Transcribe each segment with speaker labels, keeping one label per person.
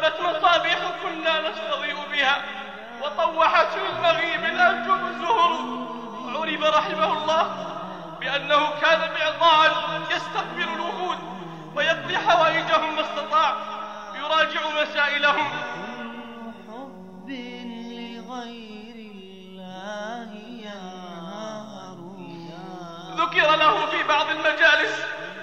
Speaker 1: ضربت مصابيح كنا نستضيء بها، وطوحت في المغيب الأنجم الزهر. عرف رحمه الله بأنه كان معطاء يستقبل الوفود ويقضي حوائجهم ما استطاع، يراجع مسائلهم.
Speaker 2: حب لغير الله
Speaker 1: ذكر له في بعض المجالس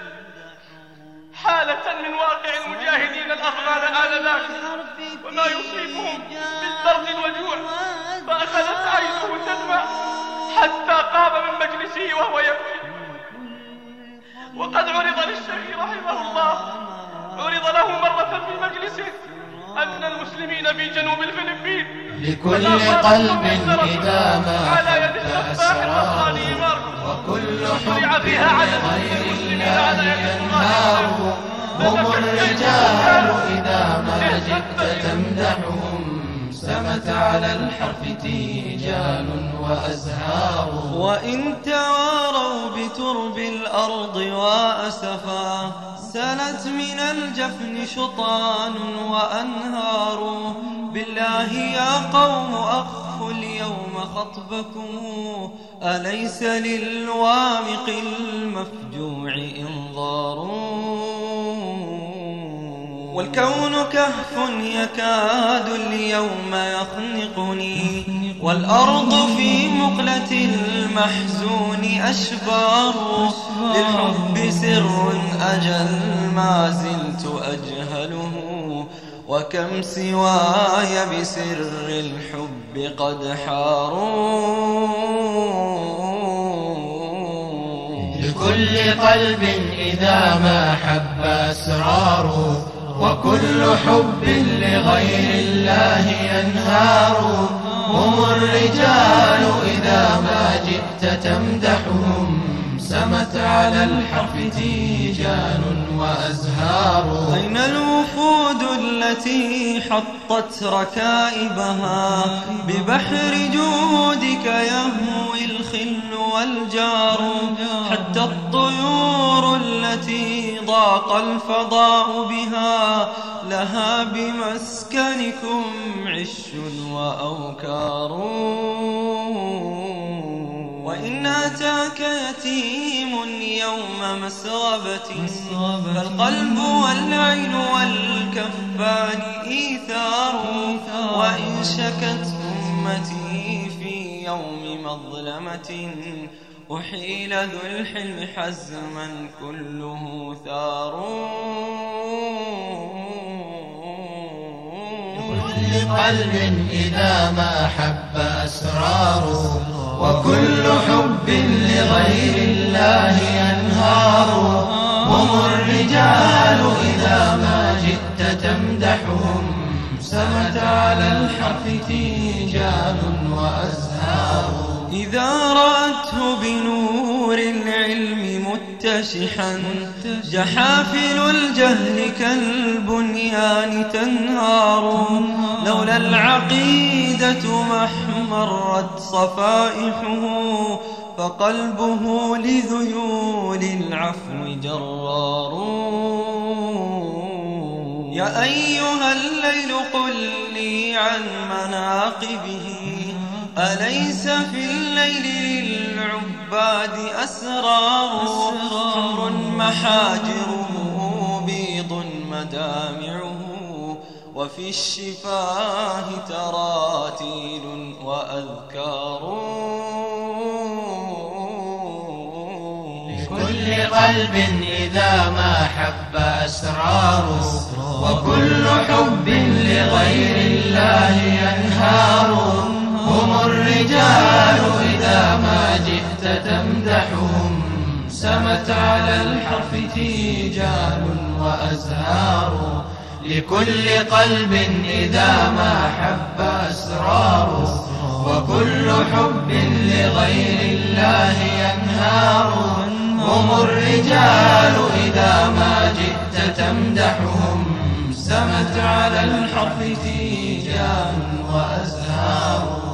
Speaker 1: حالة من واقع المجاهدين الأفغان آنذاك وما يصيبهم من برد وجوع، فأخذت عينه تدمع حتى قام من مجلسه وهو يبكي. وقد عرض للشيخ رحمه الله، عرض له مرة في مجلسه أن المسلمين في جنوب الفلبين
Speaker 2: لكل قلب إذا ما حب أسرار، وكل حب لغير الله ينهار. هم الرجال إذا ما جئت تمدحهم، سمت على الحرف تيجان وأزهار. وإن تواروا بترب الأرض وأسفا، سلت من الجفن شطان وأنهار. بالله يا قوم أخفوا اليوم خطبكم، أليس للوامق المفجوع إنظار. والكون كهف يكاد اليوم يخنقني، والأرض في مقلة المحزون أشبار. للحب سر أجل ما زلت أجهله، وكم سواي بسر الحب قد حاروا. لكل قلب إذا ما حب أسرار، وكل حب لغير الله ينهار. هم الرجال إذا ما جئت تمدحهم، سمت على الحرف تيجان وأزهار. أين الوفود التي حطت ركائبها، ببحر جودك يهوي الخل والجار. حتى الطيور التي ضاق الفضاء بها، لها بمسكنكم عش وأوكار. وإن أتاك يتيم يوم مسغبة، فالقلب والعين والكفان إيثار. وإن شكت أمتي في يوم مظلمة، أحيل ذو الحلم حزما كله ثار. لكل قلب إذا ما حب أسرار، وكل حب لغير الله ينهار. هم الرجال إذا ما جئت تمدحهم، سمت على الحرف تيجان وأزهار. إذا رأته بنور العلم متشحا، جحافل الجهل كالبنيان تنهار. لولا العقيدة ما احمرت صفائحه، فقلبه لذيول العفو جرار. يا أيها الليل قل لي عن مناقبه، أليس في الليل للعباد أسرار. حمر محاجره بيض مدامعه، وفي الشفاه تراتيل وأذكار. لكل قلب إذا ما حب أسرار، وكل حب لغير الله ينهار. هم الرجال إذا ما جئت تمدحهم، سمت على الحرف تيجان وأزهار. لكل قلب إذا ما حب أسرار، وكل حب لغير الله ينهار. هم الرجال إذا ما جئت تمدحهم، سمت على الحرف تيجان وأزهار.